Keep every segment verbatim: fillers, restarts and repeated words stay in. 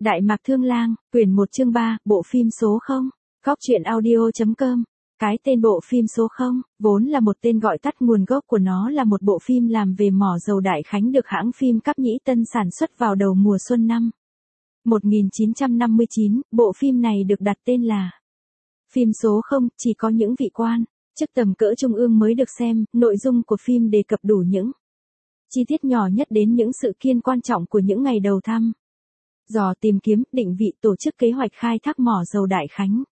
Đại Mạc Thương Lang, quyển một chương ba, bộ phim số không. Góc truyện audio chấm com. Cái tên bộ phim số không, vốn là một tên gọi tắt, nguồn gốc của nó là một bộ phim làm về mỏ dầu Đại Khánh được hãng phim Cáp Nhĩ Tân sản xuất vào đầu mùa xuân năm một nghìn chín trăm năm mươi chín, bộ phim này được đặt tên là phim số không, chỉ có những vị quan, chức tầm cỡ trung ương mới được xem. Nội dung của phim đề cập đủ những chi tiết nhỏ nhất đến những sự kiện quan trọng của những ngày đầu thăm dò tìm kiếm, định vị, tổ chức kế hoạch khai thác mỏ dầu Đại Khánh.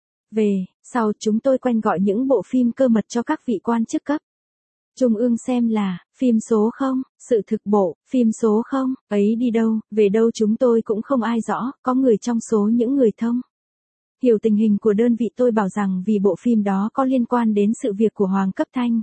Về sau chúng tôi quen gọi những bộ phim cơ mật cho các vị quan chức cấp trung ương xem là phim số không. Sự thực bộ, phim số không ấy đi đâu, về đâu chúng tôi cũng không ai rõ. Có người trong số những người thông hiểu tình hình của đơn vị tôi bảo rằng vì bộ phim đó có liên quan đến sự việc của Hoàng Cấp Thanh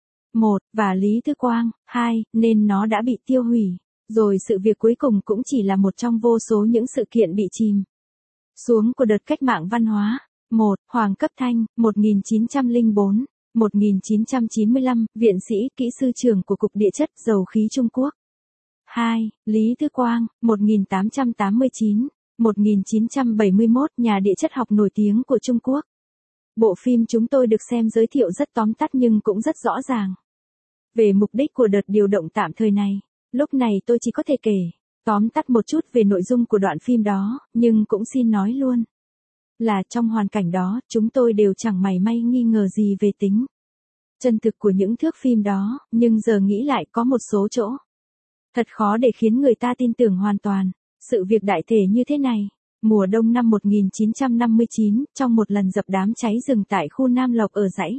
một và Lý Thứ Quang hai, nên nó đã bị tiêu hủy. Rồi sự việc cuối cùng cũng chỉ là một trong vô số những sự kiện bị chìm xuống của đợt cách mạng văn hóa. một. Hoàng Cấp Thanh, một nghìn chín trăm lẻ bốn đến một nghìn chín trăm chín mươi lăm, viện sĩ, kỹ sư trưởng của Cục Địa chất, Dầu khí Trung Quốc. hai. Lý Thứ Quang, một nghìn tám trăm tám mươi chín đến một nghìn chín trăm bảy mươi mốt, nhà địa chất học nổi tiếng của Trung Quốc. Bộ phim chúng tôi được xem giới thiệu rất tóm tắt nhưng cũng rất rõ ràng về mục đích của đợt điều động tạm thời này. Lúc này tôi chỉ có thể kể tóm tắt một chút về nội dung của đoạn phim đó, nhưng cũng xin nói luôn là trong hoàn cảnh đó, chúng tôi đều chẳng mảy may nghi ngờ gì về tính chân thực của những thước phim đó, nhưng giờ nghĩ lại có một số chỗ thật khó để khiến người ta tin tưởng hoàn toàn. Sự việc đại thể như thế này: mùa đông năm một nghìn chín trăm năm mươi chín, trong một lần dập đám cháy rừng tại khu Nam Lộc ở dãy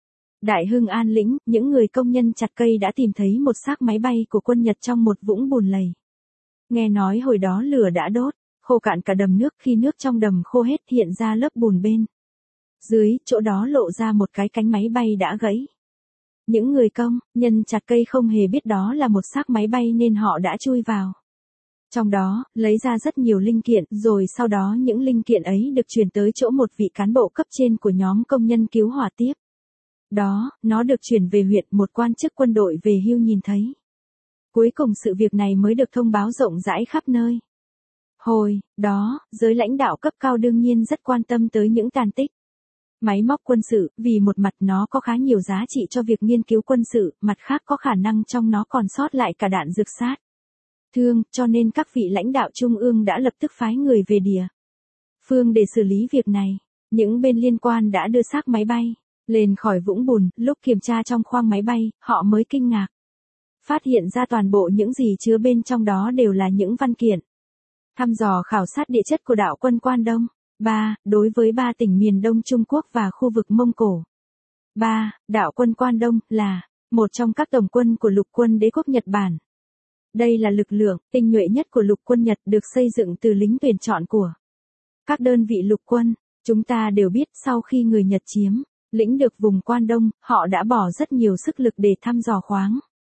Đại Hưng An Lĩnh, những người công nhân chặt cây đã tìm thấy một xác máy bay của quân Nhật trong một vũng bùn lầy. Nghe nói hồi đó lửa đã đốt khô cạn cả đầm nước, khi nước trong đầm khô hết hiện ra lớp bùn bên dưới, chỗ đó lộ ra một cái cánh máy bay đã gãy. Những người công nhân chặt cây không hề biết đó là một xác máy bay nên họ đã chui vào trong đó, lấy ra rất nhiều linh kiện, rồi sau đó những linh kiện ấy được chuyển tới chỗ một vị cán bộ cấp trên của nhóm công nhân cứu hỏa tiếp. Đó, nó được chuyển về huyện, một quan chức quân đội về hưu nhìn thấy. Cuối cùng sự việc này mới được thông báo rộng rãi khắp nơi. Hồi đó, giới lãnh đạo cấp cao đương nhiên rất quan tâm tới những tàn tích máy móc quân sự, vì một mặt nó có khá nhiều giá trị cho việc nghiên cứu quân sự, mặt khác có khả năng trong nó còn sót lại cả đạn dược sát thương, cho nên các vị lãnh đạo trung ương đã lập tức phái người về địa phương để xử lý việc này. Những bên liên quan đã đưa xác máy bay lên khỏi vũng bùn. Lúc kiểm tra trong khoang máy bay, họ mới kinh ngạc phát hiện ra toàn bộ những gì chứa bên trong đó đều là những văn kiện thăm dò khảo sát địa chất của đạo quân Quan Đông. ba. Đối với ba tỉnh miền Đông Trung Quốc và khu vực Mông Cổ. ba. Đạo quân Quan Đông là một trong các tổng quân của lục quân đế quốc Nhật Bản. Đây là lực lượng tinh nhuệ nhất của lục quân Nhật, được xây dựng từ lính tuyển chọn của các đơn vị lục quân. Chúng ta đều biết sau khi người Nhật chiếm lĩnh được vùng Quan Đông, họ đã bỏ rất nhiều sức lực để thăm dò khoáng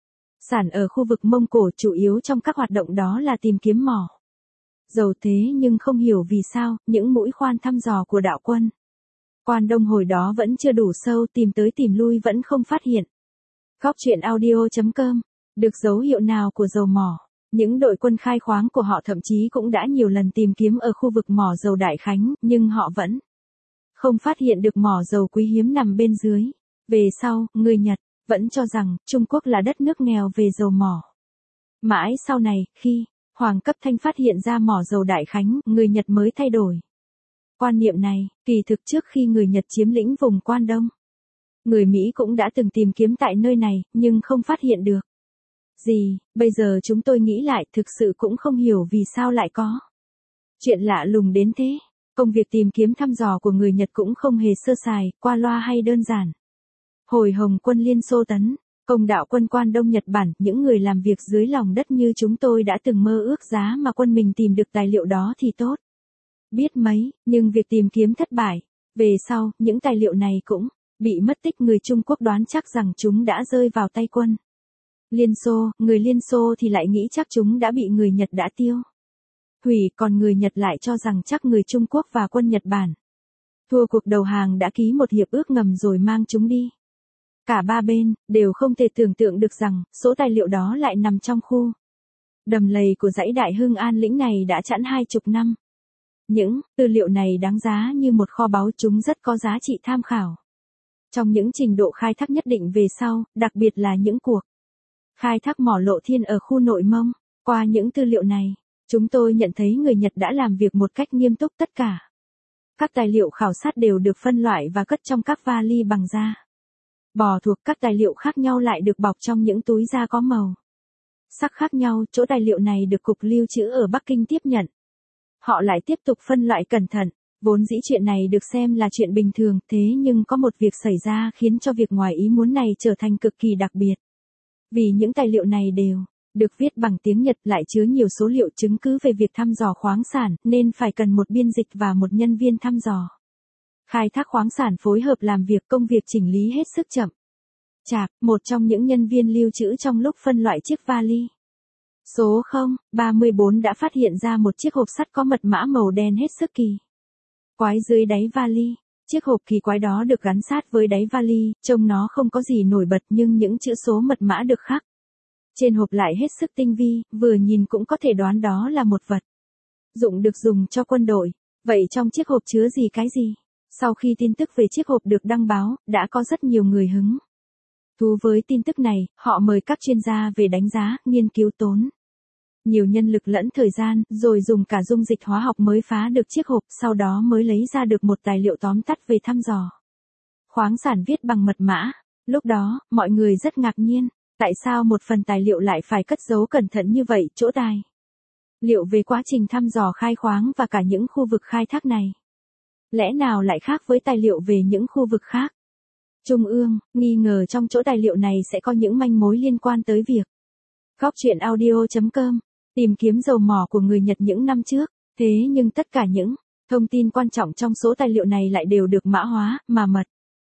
sản ở khu vực Mông Cổ, chủ yếu trong các hoạt động đó là tìm kiếm mỏ dầu. Thế nhưng không hiểu vì sao, những mũi khoan thăm dò của đạo quân Quan Đông hồi đó vẫn chưa đủ sâu, tìm tới tìm lui vẫn không phát hiện. Góc truyện audio chấm com. Được dấu hiệu nào của dầu mỏ. Những đội quân khai khoáng của họ thậm chí cũng đã nhiều lần tìm kiếm ở khu vực mỏ dầu Đại Khánh, nhưng họ vẫn không phát hiện được mỏ dầu quý hiếm nằm bên dưới. Về sau, người Nhật vẫn cho rằng Trung Quốc là đất nước nghèo về dầu mỏ. Mãi sau này, khi Hoàng Cấp Thanh phát hiện ra mỏ dầu Đại Khánh, người Nhật mới thay đổi quan niệm này. Kỳ thực trước khi người Nhật chiếm lĩnh vùng Quan Đông, người Mỹ cũng đã từng tìm kiếm tại nơi này, nhưng không phát hiện được gì. Bây giờ chúng tôi nghĩ lại, thực sự cũng không hiểu vì sao lại có chuyện lạ lùng đến thế. Công việc tìm kiếm thăm dò của người Nhật cũng không hề sơ sài, qua loa hay đơn giản. Hồi Hồng quân Liên Xô tấn công đạo quân Quan Đông Nhật Bản, những người làm việc dưới lòng đất như chúng tôi đã từng mơ ước giá mà quân mình tìm được tài liệu đó thì tốt biết mấy, nhưng việc tìm kiếm thất bại. Về sau, những tài liệu này cũng bị mất tích. Người Trung Quốc đoán chắc rằng chúng đã rơi vào tay quân Liên Xô, người Liên Xô thì lại nghĩ chắc chúng đã bị người Nhật đã tiêu hủy, còn người Nhật lại cho rằng chắc người Trung Quốc và quân Nhật Bản thua cuộc đầu hàng, đã ký một hiệp ước ngầm rồi mang chúng đi. Cả ba bên đều không thể tưởng tượng được rằng số tài liệu đó lại nằm trong khu Đầm lầy của dãy Đại Hưng An Lĩnh này đã chẵn hai chục năm. Những tư liệu này đáng giá như một kho báu, chúng rất có giá trị tham khảo. Trong những trình độ khai thác nhất định về sau, đặc biệt là những cuộc khai thác mỏ lộ thiên ở khu Nội Mông, qua những tư liệu này, chúng tôi nhận thấy người Nhật đã làm việc một cách nghiêm túc. Tất cả các tài liệu khảo sát đều được phân loại và cất trong các vali bằng da bò thuộc. Các tài liệu khác nhau lại được bọc trong những túi da có màu sắc khác nhau. Chỗ tài liệu này được Cục Lưu trữ ở Bắc Kinh tiếp nhận. Họ lại tiếp tục phân loại cẩn thận. Vốn dĩ chuyện này được xem là chuyện bình thường, thế nhưng có một việc xảy ra khiến cho việc ngoài ý muốn này trở thành cực kỳ đặc biệt. Vì những tài liệu này đều được viết bằng tiếng Nhật, lại chứa nhiều số liệu chứng cứ về việc thăm dò khoáng sản, nên phải cần một biên dịch và một nhân viên thăm dò khai thác khoáng sản phối hợp làm việc. Công việc chỉnh lý hết sức chậm chạp. Một trong những nhân viên lưu trữ trong lúc phân loại chiếc vali số không ba bốn đã phát hiện ra một chiếc hộp sắt có mật mã màu đen hết sức kỳ quái dưới đáy vali. Chiếc hộp kỳ quái đó được gắn sát với đáy vali, trông nó không có gì nổi bật, nhưng những chữ số mật mã được khắc trên hộp lại hết sức tinh vi, vừa nhìn cũng có thể đoán đó là một vật dụng được dùng cho quân đội. Vậy trong chiếc hộp chứa gì cái gì? Sau khi tin tức về chiếc hộp được đăng báo, đã có rất nhiều người hứng thú với tin tức này. Họ mời các chuyên gia về đánh giá, nghiên cứu, tốn nhiều nhân lực lẫn thời gian, rồi dùng cả dung dịch hóa học mới phá được chiếc hộp, sau đó mới lấy ra được một tài liệu tóm tắt về thăm dò khoáng sản viết bằng mật mã. Lúc đó, mọi người rất ngạc nhiên, tại sao một phần tài liệu lại phải cất giấu cẩn thận như vậy. Chỗ tài liệu về quá trình thăm dò khai khoáng và cả những khu vực khai thác này, lẽ nào lại khác với tài liệu về những khu vực khác? Trung ương nghi ngờ trong chỗ tài liệu này sẽ có những manh mối liên quan tới việc Góc truyện audio chấm com tìm kiếm dầu mỏ của người Nhật những năm trước. Thế nhưng tất cả những thông tin quan trọng trong số tài liệu này lại đều được mã hóa, mà mật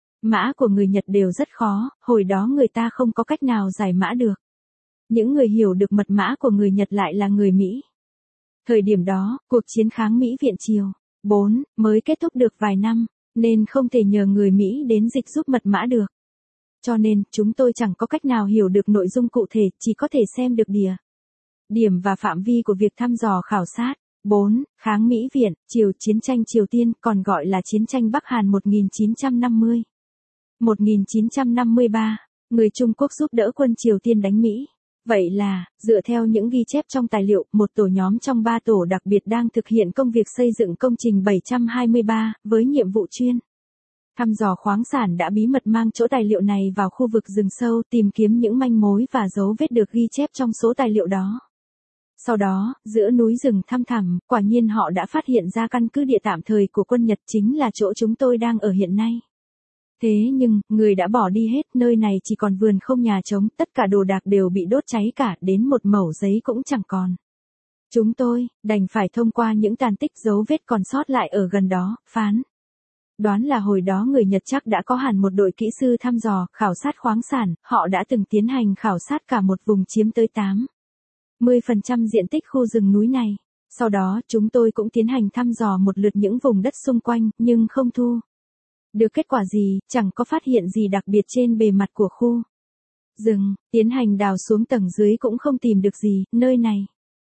mã của người Nhật đều rất khó, hồi đó người ta không có cách nào giải mã được. Những người hiểu được mật mã của người Nhật lại là người Mỹ. Thời điểm đó, cuộc chiến kháng Mỹ Viện Triều bốn mới kết thúc được vài năm, nên không thể nhờ người Mỹ đến dịch giúp mật mã được. Cho nên, chúng tôi chẳng có cách nào hiểu được nội dung cụ thể, chỉ có thể xem được địa điểm và phạm vi của việc thăm dò khảo sát. bốn. Kháng Mỹ Viện Triều. Chiến tranh Triều Tiên, còn gọi là Chiến tranh Bắc Hàn một nghìn chín trăm năm mươi đến một nghìn chín trăm năm mươi ba, người Trung Quốc giúp đỡ quân Triều Tiên đánh Mỹ. Vậy là, dựa theo những ghi chép trong tài liệu, một tổ nhóm trong ba tổ đặc biệt đang thực hiện công việc xây dựng công trình bảy trăm hai mươi ba, với nhiệm vụ chuyên thăm dò khoáng sản đã bí mật mang chỗ tài liệu này vào khu vực rừng sâu, tìm kiếm những manh mối và dấu vết được ghi chép trong số tài liệu đó. Sau đó, giữa núi rừng thăm thẳm, quả nhiên họ đã phát hiện ra căn cứ địa tạm thời của quân Nhật, chính là chỗ chúng tôi đang ở hiện nay. Thế nhưng, người đã bỏ đi hết, nơi này chỉ còn vườn không nhà trống, tất cả đồ đạc đều bị đốt cháy cả, đến một mẩu giấy cũng chẳng còn. Chúng tôi đành phải thông qua những tàn tích dấu vết còn sót lại ở gần đó, phán đoán là hồi đó người Nhật chắc đã có hẳn một đội kỹ sư thăm dò, khảo sát khoáng sản. Họ đã từng tiến hành khảo sát cả một vùng chiếm tới tám mươi phần trăm diện tích khu rừng núi này. Sau đó, chúng tôi cũng tiến hành thăm dò một lượt những vùng đất xung quanh, nhưng không thu được kết quả gì, chẳng có phát hiện gì đặc biệt trên bề mặt của khu rừng. Tiến hành đào xuống tầng dưới cũng không tìm được gì. Nơi này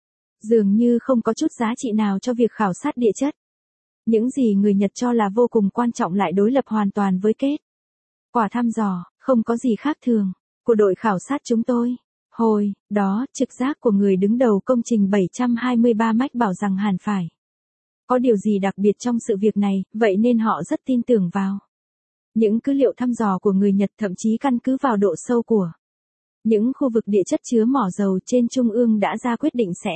dường như không có chút giá trị nào cho việc khảo sát địa chất. Những gì người Nhật cho là vô cùng quan trọng lại đối lập hoàn toàn với kết quả thăm dò, không có gì khác thường của đội khảo sát chúng tôi. Hồi đó, trực giác của người đứng đầu công trình bảy trăm hai mươi ba mách bảo rằng hẳn phải có điều gì đặc biệt trong sự việc này, vậy nên họ rất tin tưởng vào những cứ liệu thăm dò của người Nhật, thậm chí căn cứ vào độ sâu của những khu vực địa chất chứa mỏ dầu trên Trung ương đã ra quyết định sẽ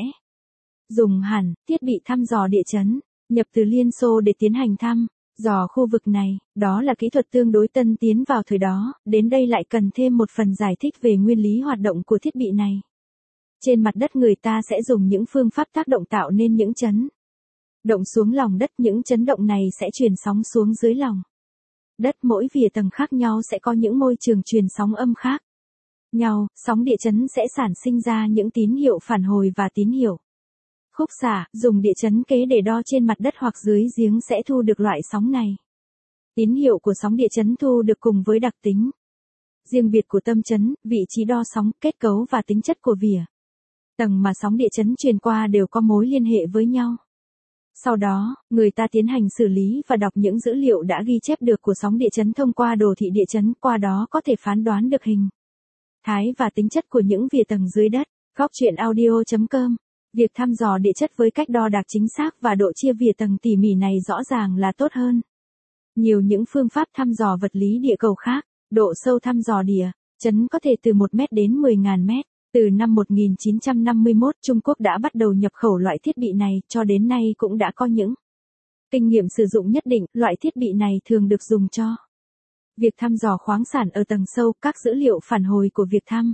dùng hẳn thiết bị thăm dò địa chấn nhập từ Liên Xô để tiến hành thăm dò khu vực này. Đó là kỹ thuật tương đối tân tiến vào thời đó, đến đây lại cần thêm một phần giải thích về nguyên lý hoạt động của thiết bị này. Trên mặt đất người ta sẽ dùng những phương pháp tác động tạo nên những chấn động xuống lòng đất. Những chấn động này sẽ truyền sóng xuống dưới lòng đất. Mỗi vỉa tầng khác nhau sẽ có những môi trường truyền sóng âm khác nhau. Sóng địa chấn sẽ sản sinh ra những tín hiệu phản hồi và tín hiệu khúc xạ, dùng địa chấn kế để đo trên mặt đất hoặc dưới giếng sẽ thu được loại sóng này. Tín hiệu của sóng địa chấn thu được cùng với đặc tính riêng biệt của tâm chấn, vị trí đo sóng, kết cấu và tính chất của vỉa Tầng mà sóng địa chấn truyền qua đều có mối liên hệ với nhau. Sau đó, người ta tiến hành xử lý và đọc những dữ liệu đã ghi chép được của sóng địa chấn thông qua đồ thị địa chấn, qua đó có thể phán đoán được hình thái và tính chất của những vỉa tầng dưới đất. Góc truyện audio chấm com. Việc thăm dò địa chất với cách đo đạc chính xác và độ chia vỉa tầng tỉ mỉ này rõ ràng là tốt hơn nhiều những phương pháp thăm dò vật lý địa cầu khác. Độ sâu thăm dò địa chấn có thể từ một mét đến mười nghìn mét. Từ năm một nghìn chín trăm năm mươi mốt, Trung Quốc đã bắt đầu nhập khẩu loại thiết bị này, cho đến nay cũng đã có những kinh nghiệm sử dụng nhất định. Loại thiết bị này thường được dùng cho việc thăm dò khoáng sản ở tầng sâu. Các dữ liệu phản hồi của việc thăm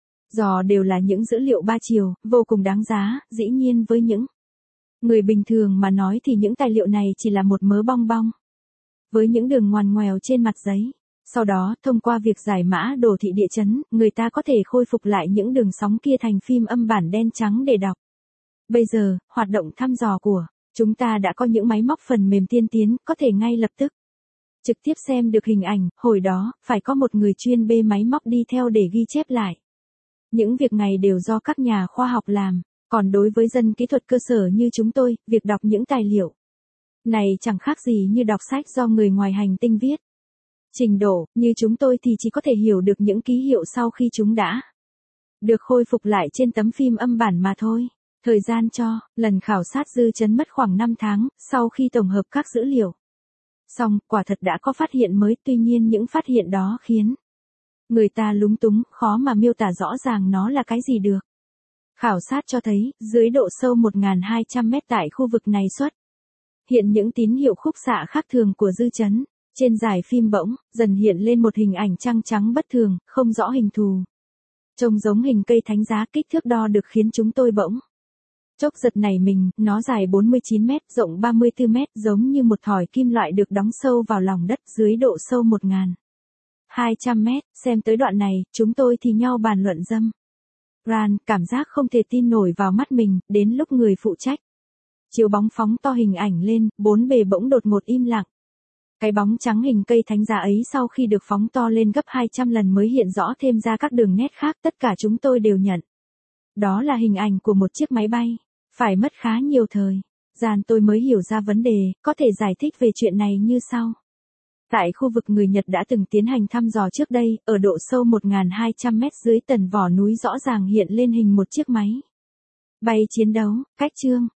dò đều là những dữ liệu ba chiều, vô cùng đáng giá. Dĩ nhiên với những người bình thường mà nói thì những tài liệu này chỉ là một mớ bong bong với những đường ngoằn ngoèo trên mặt giấy. Sau đó, thông qua việc giải mã đồ thị địa chấn, người ta có thể khôi phục lại những đường sóng kia thành phim âm bản đen trắng để đọc. Bây giờ, hoạt động thăm dò của chúng ta đã có những máy móc phần mềm tiên tiến, có thể ngay lập tức trực tiếp xem được hình ảnh. Hồi đó, phải có một người chuyên bê máy móc đi theo để ghi chép lại. Những việc này đều do các nhà khoa học làm. Còn đối với dân kỹ thuật cơ sở như chúng tôi, việc đọc những tài liệu này chẳng khác gì như đọc sách do người ngoài hành tinh viết. Trình độ như chúng tôi thì chỉ có thể hiểu được những ký hiệu sau khi chúng đã được khôi phục lại trên tấm phim âm bản mà thôi. Thời gian cho lần khảo sát dư chấn mất khoảng năm tháng. Sau khi tổng hợp các dữ liệu xong, quả thật đã có phát hiện mới. Tuy nhiên những phát hiện đó khiến người ta lúng túng, khó mà miêu tả rõ ràng nó là cái gì được. Khảo sát cho thấy, dưới độ sâu một nghìn hai trăm mét tại khu vực này xuất hiện những tín hiệu khúc xạ khác thường của dư chấn. Trên dải phim bỗng dần hiện lên một hình ảnh trăng trắng bất thường, không rõ hình thù. Trông giống hình cây thánh giá. Kích thước đo được khiến chúng tôi bỗng chốc giật nảy mình. Nó dài bốn mươi chín mét, rộng ba mươi tư mét, giống như một thỏi kim loại được đóng sâu vào lòng đất dưới độ sâu một nghìn hai trăm mét. Xem tới đoạn này, chúng tôi thì nhau bàn luận dâm ran, cảm giác không thể tin nổi vào mắt mình. Đến lúc người phụ trách chiếu bóng phóng to hình ảnh lên, bốn bề bỗng đột ngột im lặng. Cái bóng trắng hình cây thánh giá ấy sau khi được phóng to lên gấp hai trăm lần mới hiện rõ thêm ra các đường nét khác. Tất cả chúng tôi đều nhận đó là hình ảnh của một chiếc máy bay. Phải mất khá nhiều thời gian tôi mới hiểu ra vấn đề. Có thể giải thích về chuyện này như sau. Tại khu vực người Nhật đã từng tiến hành thăm dò trước đây, ở độ sâu một nghìn hai trăm mét dưới tầng vỏ núi rõ ràng hiện lên hình một chiếc máy bay chiến đấu. Cách chương